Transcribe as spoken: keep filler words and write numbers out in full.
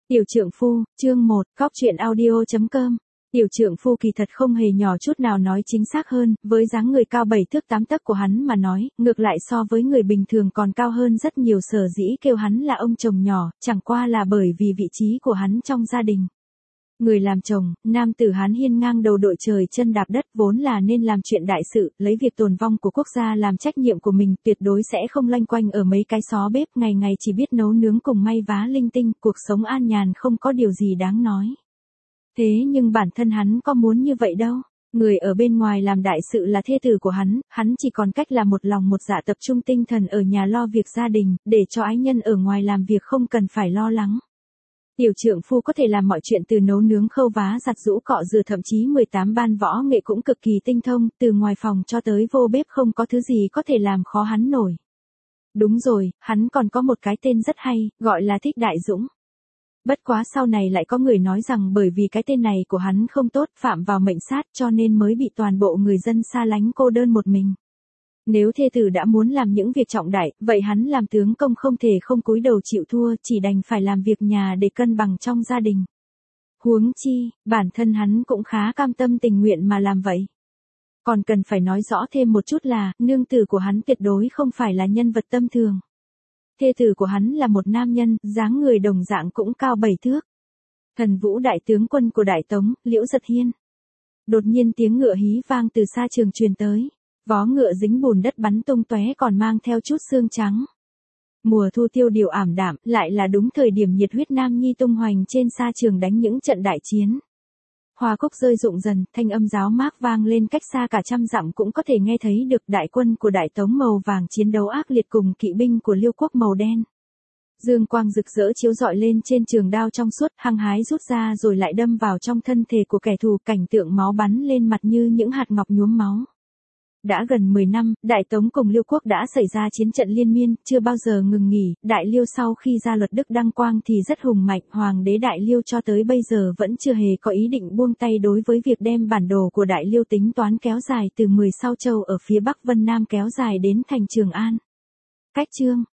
Tiểu trượng phu, chương một, cóc truyện audio chấm com. Tiểu trượng phu kỳ thật không hề nhỏ chút nào, nói chính xác hơn, với dáng người cao bảy thước tám tấc của hắn mà nói, ngược lại so với người bình thường còn cao hơn rất nhiều, sở dĩ kêu hắn là ông chồng nhỏ, chẳng qua là bởi vì vị trí của hắn trong gia đình. Người làm chồng, nam tử Hán hiên ngang đầu đội trời chân đạp đất, vốn là nên làm chuyện đại sự, lấy việc tồn vong của quốc gia làm trách nhiệm của mình, tuyệt đối sẽ không loanh quanh ở mấy cái xó bếp, ngày ngày chỉ biết nấu nướng cùng may vá linh tinh, cuộc sống an nhàn không có điều gì đáng nói. Thế nhưng bản thân hắn có muốn như vậy đâu. Người ở bên ngoài làm đại sự là thê tử của hắn, hắn chỉ còn cách là một lòng một dạ tập trung tinh thần ở nhà lo việc gia đình, để cho ái nhân ở ngoài làm việc không cần phải lo lắng. Tiểu trượng phu có thể làm mọi chuyện từ nấu nướng khâu vá giặt giũ cọ rửa, thậm chí mười tám ban võ nghệ cũng cực kỳ tinh thông, từ ngoài phòng cho tới vô bếp không có thứ gì có thể làm khó hắn nổi. Đúng rồi, hắn còn có một cái tên rất hay, gọi là Thích Đại Dũng. Bất quá sau này lại có người nói rằng bởi vì cái tên này của hắn không tốt, phạm vào mệnh sát, cho nên mới bị toàn bộ người dân xa lánh, cô đơn một mình. Nếu thê tử đã muốn làm những việc trọng đại, vậy hắn làm tướng công không thể không cúi đầu chịu thua, chỉ đành phải làm việc nhà để cân bằng trong gia đình. Huống chi, bản thân hắn cũng khá cam tâm tình nguyện mà làm vậy. Còn cần phải nói rõ thêm một chút là, nương tử của hắn tuyệt đối không phải là nhân vật tầm thường. Thê tử của hắn là một nam nhân, dáng người đồng dạng cũng cao bảy thước. Thần Vũ đại tướng quân của Đại Tống, Liễu Giật Hiên. Đột nhiên tiếng ngựa hí vang từ xa trường truyền tới. Vó ngựa dính bùn đất bắn tung tóe, còn mang theo chút sương trắng. Mùa thu tiêu điều ảm đạm, lại là đúng thời điểm nhiệt huyết nam nhi tung hoành trên sa trường đánh những trận đại chiến. Hoa cúc rơi rụng dần, thanh âm giáo mác vang lên cách xa cả trăm dặm cũng có thể nghe thấy được. Đại quân của Đại Tống màu vàng chiến đấu ác liệt cùng kỵ binh của Liêu quốc màu đen. Dương quang rực rỡ chiếu rọi lên trên trường đao trong suốt, hăng hái rút ra rồi lại đâm vào trong thân thể của kẻ thù, cảnh tượng máu bắn lên mặt như những hạt ngọc nhuốm máu. Đã gần mười năm, Đại Tống cùng Liêu quốc đã xảy ra chiến trận liên miên, chưa bao giờ ngừng nghỉ. Đại Liêu sau khi ra luật Đức đăng quang thì rất hùng mạnh, hoàng đế Đại Liêu cho tới bây giờ vẫn chưa hề có ý định buông tay đối với việc đem bản đồ của Đại Liêu tính toán kéo dài từ mười sáu châu ở phía Bắc Vân Nam kéo dài đến thành Trường An. Cách chương,